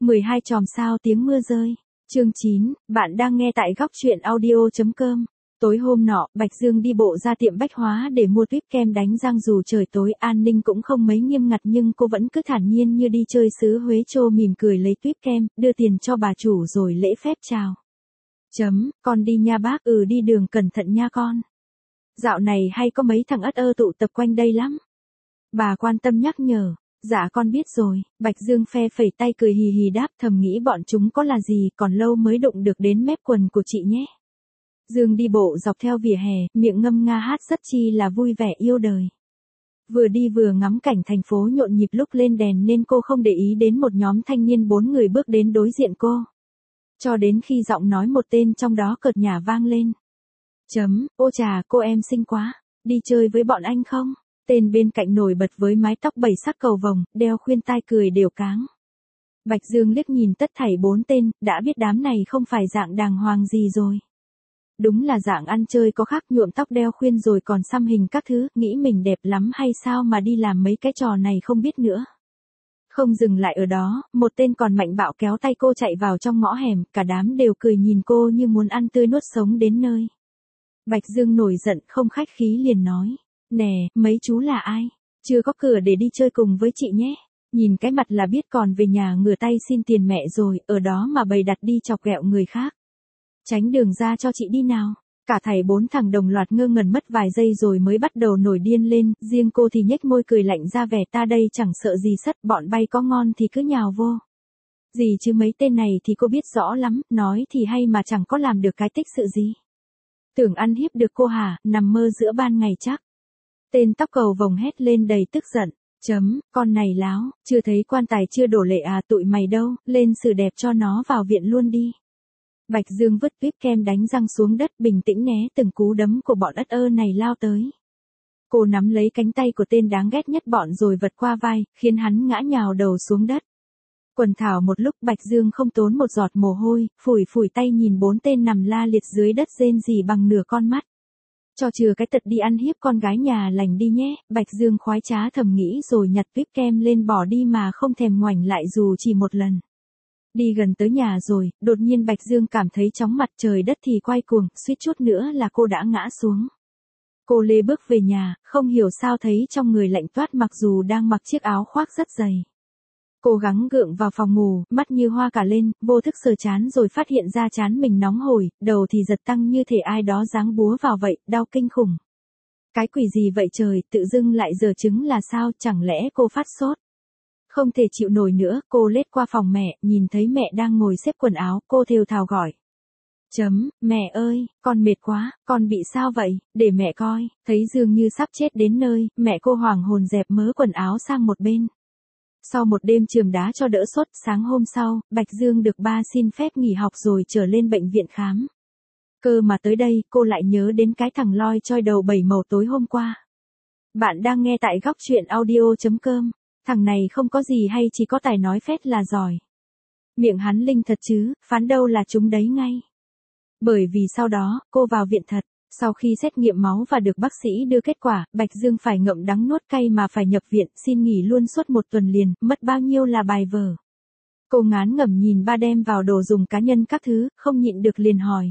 12 chòm sao tiếng mưa rơi. Chương 9, bạn đang nghe tại góc truyện audio.com. Tối hôm nọ, Bạch Dương đi bộ ra tiệm bách hóa để mua tuyếp kem đánh răng dù trời tối an ninh cũng không mấy nghiêm ngặt nhưng cô vẫn cứ thản nhiên như đi chơi xứ Huế Trô mỉm cười lấy tuyếp kem, đưa tiền cho bà chủ rồi lễ phép chào. Con đi nha bác, đi đường cẩn thận nha con. Dạo này hay có mấy thằng ất ơ tụ tập quanh đây lắm. Bà quan tâm nhắc nhở. Dạ con biết rồi, Bạch Dương phe phẩy tay cười hì hì đáp thầm nghĩ bọn chúng có là gì còn lâu mới đụng được đến mép quần của chị nhé. Dương đi bộ dọc theo vỉa hè, miệng ngâm nga hát rất chi là vui vẻ yêu đời. Vừa đi vừa ngắm cảnh thành phố nhộn nhịp lúc lên đèn nên cô không để ý đến một nhóm thanh niên 4 người bước đến đối diện cô. Cho đến khi giọng nói một tên trong đó cợt nhả vang lên. Ô chà, cô em xinh quá, đi chơi với bọn anh không? Tên bên cạnh nổi bật với mái tóc 7 sắc cầu vồng, đeo khuyên tai cười đều cáng. Bạch Dương liếc nhìn tất thảy 4 tên, đã biết đám này không phải dạng đàng hoàng gì rồi. Đúng là dạng ăn chơi có khác, nhuộm tóc đeo khuyên rồi còn xăm hình các thứ, nghĩ mình đẹp lắm hay sao mà đi làm mấy cái trò này không biết nữa. Không dừng lại ở đó, một tên còn mạnh bạo kéo tay cô chạy vào trong ngõ hẻm, cả đám đều cười nhìn cô như muốn ăn tươi nuốt sống đến nơi. Bạch Dương nổi giận không khách khí liền nói. Nè, mấy chú là ai? Chưa có cửa để đi chơi cùng với chị nhé. Nhìn cái mặt là biết còn về nhà ngửa tay xin tiền mẹ rồi, ở đó mà bày đặt đi chọc ghẹo người khác. Tránh đường ra cho chị đi nào. Cả thảy 4 thằng đồng loạt ngơ ngẩn mất vài giây rồi mới bắt đầu nổi điên lên, riêng cô thì nhếch môi cười lạnh ra vẻ ta đây chẳng sợ gì sất, bọn bay có ngon thì cứ nhào vô. Gì chứ mấy tên này thì cô biết rõ lắm, nói thì hay mà chẳng có làm được cái tích sự gì. Tưởng ăn hiếp được cô hả, nằm mơ giữa ban ngày chắc. Tên tóc cầu vồng hét lên đầy tức giận. Con này láo, chưa thấy quan tài chưa đổ lệ à, tụi mày đâu, lên xử đẹp cho nó vào viện luôn đi. Bạch Dương vứt tuyếp kem đánh răng xuống đất bình tĩnh né từng cú đấm của bọn ất ơ này lao tới. Cô nắm lấy cánh tay của tên đáng ghét nhất bọn rồi vật qua vai, khiến hắn ngã nhào đầu xuống đất. Quần thảo một lúc Bạch Dương không tốn một giọt mồ hôi, phủi tay nhìn 4 tên nằm la liệt dưới đất rên rỉ bằng nửa con mắt. Cho chừa cái tật đi ăn hiếp con gái nhà lành đi nhé, Bạch Dương khoái trá thầm nghĩ rồi nhặt tuyếp kem lên bỏ đi mà không thèm ngoảnh lại dù chỉ một lần. Đi gần tới nhà rồi, đột nhiên Bạch Dương cảm thấy chóng mặt, trời đất thì quay cuồng, suýt chút nữa là cô đã ngã xuống. Cô lê bước về nhà, không hiểu sao thấy trong người lạnh toát mặc dù đang mặc chiếc áo khoác rất dày. Cố gắng gượng vào phòng ngủ, mắt như hoa cả lên, vô thức sờ trán rồi phát hiện ra trán mình nóng hổi, đầu thì giật tăng như thể ai đó giáng búa vào vậy, đau kinh khủng. Cái quỷ gì vậy trời, tự dưng lại giờ chứng là sao, chẳng lẽ cô phát sốt? Không thể chịu nổi nữa, cô lết qua phòng mẹ, nhìn thấy mẹ đang ngồi xếp quần áo, cô thều thào gọi. Mẹ ơi, con mệt quá, con bị sao vậy, để mẹ coi, thấy dường như sắp chết đến nơi, mẹ cô hoảng hồn dẹp mớ quần áo sang một bên. Sau một đêm chườm đá cho đỡ sốt, sáng hôm sau, Bạch Dương được ba xin phép nghỉ học rồi trở lên bệnh viện khám. Cơ mà tới đây, cô lại nhớ đến cái thằng loi choi đầu 7 màu tối hôm qua. Bạn đang nghe tại góc truyện audio.com. Thằng này không có gì hay chỉ có tài nói phét là giỏi. Miệng hắn linh thật chứ, phán đâu là chúng đấy ngay. Bởi vì sau đó, cô vào viện thật. Sau khi xét nghiệm máu và được bác sĩ đưa kết quả, Bạch Dương phải ngậm đắng nuốt cay mà phải nhập viện, xin nghỉ luôn suốt 1 tuần liền, mất bao nhiêu là bài vở. Cô ngán ngẩm nhìn ba đem vào đồ dùng cá nhân các thứ, không nhịn được liền hỏi.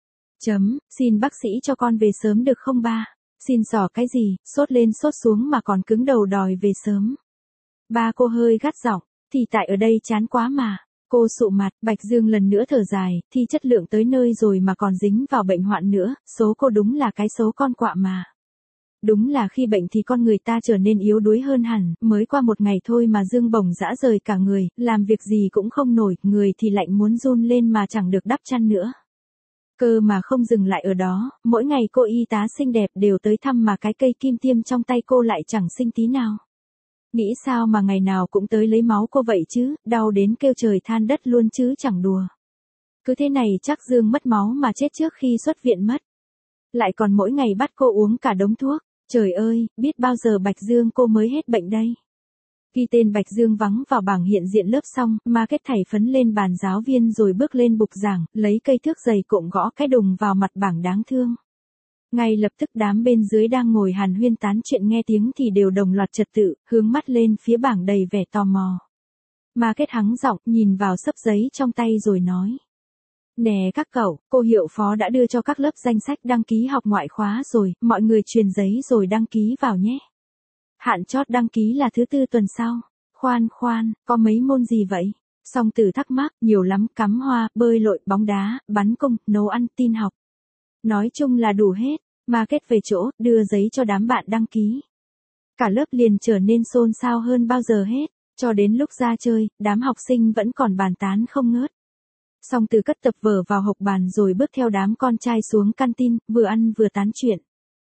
Xin bác sĩ cho con về sớm được không ba? Xin xỏ cái gì, sốt lên sốt xuống mà còn cứng đầu đòi về sớm. Ba cô hơi gắt giọng, thì tại ở đây chán quá mà. Cô sụ mặt, Bạch Dương lần nữa thở dài, thi chất lượng tới nơi rồi mà còn dính vào bệnh hoạn nữa, số cô đúng là cái số con quạ mà. Đúng là khi bệnh thì con người ta trở nên yếu đuối hơn hẳn, mới qua 1 ngày thôi mà Dương bồng rã rời cả người, làm việc gì cũng không nổi, người thì lạnh muốn run lên mà chẳng được đắp chăn nữa. Cơ mà không dừng lại ở đó, mỗi ngày cô y tá xinh đẹp đều tới thăm mà cái cây kim tiêm trong tay cô lại chẳng xinh tí nào. Nghĩ sao mà ngày nào cũng tới lấy máu cô vậy chứ, đau đến kêu trời than đất luôn chứ chẳng đùa. Cứ thế này chắc Dương mất máu mà chết trước khi xuất viện mất. Lại còn mỗi ngày bắt cô uống cả đống thuốc, trời ơi, biết bao giờ Bạch Dương cô mới hết bệnh đây. Ghi tên Bạch Dương vắng vào bảng hiện diện lớp xong, ma kết thảy phấn lên bàn giáo viên rồi bước lên bục giảng, lấy cây thước dày cộm gõ cái đùng vào mặt bảng đáng thương. Ngay lập tức đám bên dưới đang ngồi hàn huyên tán chuyện nghe tiếng thì đều đồng loạt trật tự, hướng mắt lên phía bảng đầy vẻ tò mò. Mà kết hắng giọng, nhìn vào xấp giấy trong tay rồi nói. Nè các cậu, cô hiệu phó đã đưa cho các lớp danh sách đăng ký học ngoại khóa rồi, mọi người truyền giấy rồi đăng ký vào nhé. Hạn chót đăng ký là thứ Tư tuần sau. Khoan, có mấy môn gì vậy? Song Tử thắc mắc, nhiều lắm, cắm hoa, bơi lội, bóng đá, bắn cung, nấu ăn, tin học. Nói chung là đủ hết, mà kết về chỗ, đưa giấy cho đám bạn đăng ký. Cả lớp liền trở nên xôn xao hơn bao giờ hết, cho đến lúc ra chơi, đám học sinh vẫn còn bàn tán không ngớt. Song Tử cất tập vở vào hộc bàn rồi bước theo đám con trai xuống canteen, vừa ăn vừa tán chuyện.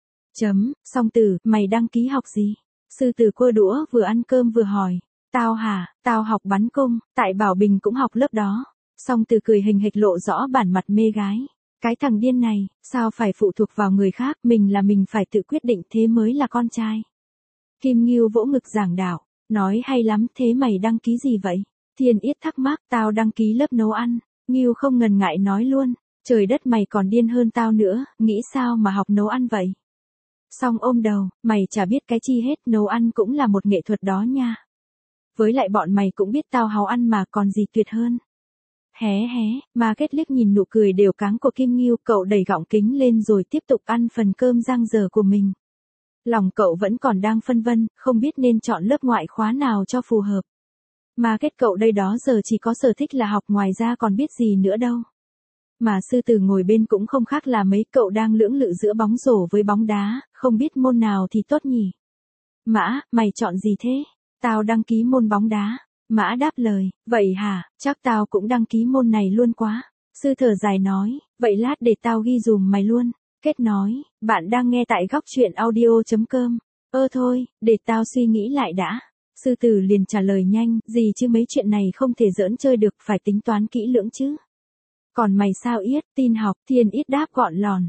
Song Tử, mày đăng ký học gì? Sư Tử quơ đũa vừa ăn cơm vừa hỏi. Tao hả, tao học bắn cung, tại Bảo Bình cũng học lớp đó. Song Tử cười hình hịch lộ rõ bản mặt mê gái. Cái thằng điên này, sao phải phụ thuộc vào người khác, mình là mình phải tự quyết định, thế mới là con trai. Kim Ngưu vỗ ngực giảng đạo, nói hay lắm, thế mày đăng ký gì vậy? Thiên Yết thắc mắc, tao đăng ký lớp nấu ăn. Ngưu không ngần ngại nói luôn, trời đất mày còn điên hơn tao nữa, nghĩ sao mà học nấu ăn vậy? Song ôm đầu, mày chả biết cái chi hết, nấu ăn cũng là một nghệ thuật đó nha. Với lại bọn mày cũng biết tao háo ăn mà còn gì tuyệt hơn. Hé, mà kết liếc nhìn nụ cười đều cáng của Kim Ngưu, cậu đẩy gọng kính lên rồi tiếp tục ăn phần cơm giang dở của mình. Lòng cậu vẫn còn đang phân vân, không biết nên chọn lớp ngoại khóa nào cho phù hợp. Mà kết cậu đây đó giờ chỉ có sở thích là học, ngoài ra còn biết gì nữa đâu. Mà Sư Tử ngồi bên cũng không khác là mấy, cậu đang lưỡng lự giữa bóng rổ với bóng đá, không biết môn nào thì tốt nhỉ. Mã, mày chọn gì thế? Tao đăng ký môn bóng đá. Mã đáp lời, vậy hả, chắc tao cũng đăng ký môn này luôn quá. Sư thở dài nói, vậy lát để tao ghi dùm mày luôn. Kết nói, bạn đang nghe tại góc truyện audio.com. Thôi, để tao suy nghĩ lại đã. Sư Tử liền trả lời nhanh, gì chứ mấy chuyện này không thể giỡn chơi được, phải tính toán kỹ lưỡng chứ. Còn mày sao Yết, tin học? Thiên Yết đáp gọn lòn.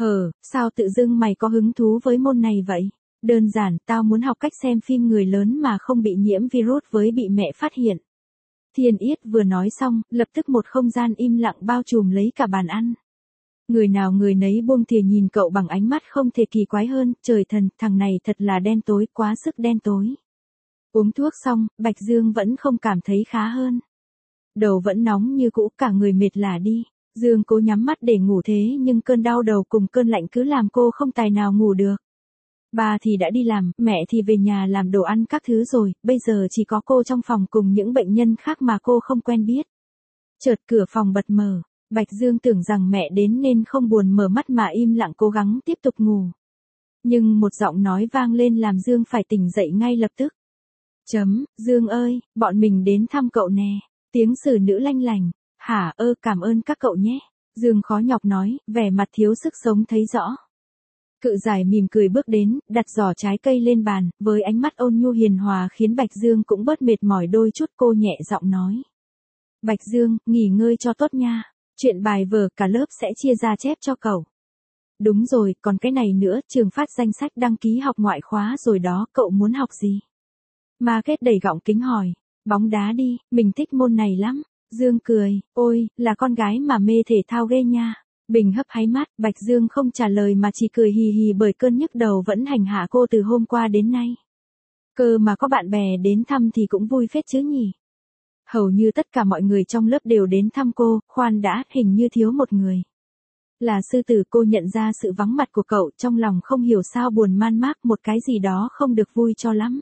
Sao tự dưng mày có hứng thú với môn này vậy? Đơn giản, tao muốn học cách xem phim người lớn mà không bị nhiễm virus với bị mẹ phát hiện. Thiên Yết vừa nói xong, lập tức một không gian im lặng bao trùm lấy cả bàn ăn. Người nào người nấy buông thìa nhìn cậu bằng ánh mắt không thể kỳ quái hơn, trời thần, thằng này thật là đen tối, quá sức đen tối. Uống thuốc xong, Bạch Dương vẫn không cảm thấy khá hơn. Đầu vẫn nóng như cũ, cả người mệt lả đi. Dương cố nhắm mắt để ngủ thế nhưng cơn đau đầu cùng cơn lạnh cứ làm cô không tài nào ngủ được. Bà thì đã đi làm, mẹ thì về nhà làm đồ ăn các thứ rồi, bây giờ chỉ có cô trong phòng cùng những bệnh nhân khác mà cô không quen biết. Chợt cửa phòng bật mở, Bạch Dương tưởng rằng mẹ đến nên không buồn mở mắt mà im lặng cố gắng tiếp tục ngủ. Nhưng một giọng nói vang lên làm Dương phải tỉnh dậy ngay lập tức. Dương ơi, bọn mình đến thăm cậu nè. Tiếng xử nữ lanh lành. Hả, cảm ơn các cậu nhé. Dương khó nhọc nói, vẻ mặt thiếu sức sống thấy rõ. Cự giải mỉm cười bước đến, đặt giỏ trái cây lên bàn, với ánh mắt ôn nhu hiền hòa khiến Bạch Dương cũng bớt mệt mỏi đôi chút, cô nhẹ giọng nói. Bạch Dương, nghỉ ngơi cho tốt nha. Chuyện bài vở cả lớp sẽ chia ra chép cho cậu. Đúng rồi, còn cái này nữa, trường phát danh sách đăng ký học ngoại khóa rồi đó, cậu muốn học gì? Ma Kết đẩy gọng kính hỏi. Bóng đá đi, mình thích môn này lắm. Dương cười, ôi, là con gái mà mê thể thao ghê nha. Bình hấp háy mắt, Bạch Dương không trả lời mà chỉ cười hì hì bởi cơn nhức đầu vẫn hành hạ cô từ hôm qua đến nay. Cơ mà có bạn bè đến thăm thì cũng vui phết chứ nhỉ. Hầu như tất cả mọi người trong lớp đều đến thăm cô, khoan đã, hình như thiếu một người. Là Sư Tử. Cô nhận ra sự vắng mặt của cậu, trong lòng không hiểu sao buồn man mác, một cái gì đó không được vui cho lắm.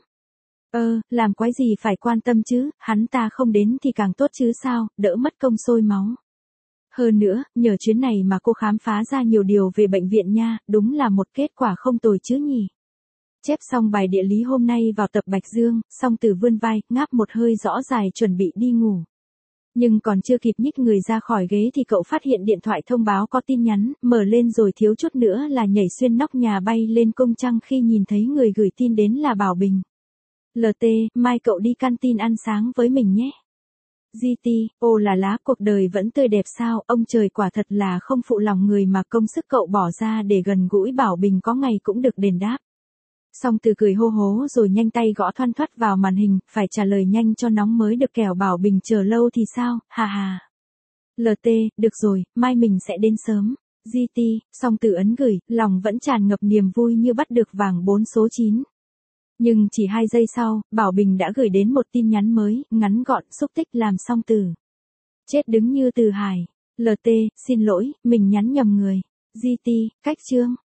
Làm quái gì phải quan tâm chứ, hắn ta không đến thì càng tốt chứ sao, đỡ mất công sôi máu. Hơn nữa, nhờ chuyến này mà cô khám phá ra nhiều điều về bệnh viện nha, đúng là một kết quả không tồi chứ nhỉ. Chép xong bài địa lý hôm nay vào tập Bạch Dương, Song Tử vươn vai, ngáp một hơi rõ dài chuẩn bị đi ngủ. Nhưng còn chưa kịp nhích người ra khỏi ghế thì cậu phát hiện điện thoại thông báo có tin nhắn, mở lên rồi thiếu chút nữa là nhảy xuyên nóc nhà bay lên cung trăng khi nhìn thấy người gửi tin đến là Bảo Bình. LT, mai cậu đi canteen ăn sáng với mình nhé. GT, ô là lá, cuộc đời vẫn tươi đẹp sao, ông trời quả thật là không phụ lòng người mà công sức cậu bỏ ra để gần gũi Bảo Bình có ngày cũng được đền đáp. Song Từ cười hô hố rồi nhanh tay gõ thoăn thoắt vào màn hình, phải trả lời nhanh cho nóng mới được kẻo Bảo Bình chờ lâu thì sao, hà hà. LT, được rồi, mai mình sẽ đến sớm. GT, Song Từ ấn gửi, lòng vẫn tràn ngập niềm vui như bắt được vàng 4 số 9. Nhưng chỉ 2 giây sau, Bảo Bình đã gửi đến một tin nhắn mới, ngắn gọn, xúc tích làm xong từ. Chết đứng như từ Hải. LT, xin lỗi, mình nhắn nhầm người. GT, cách chương.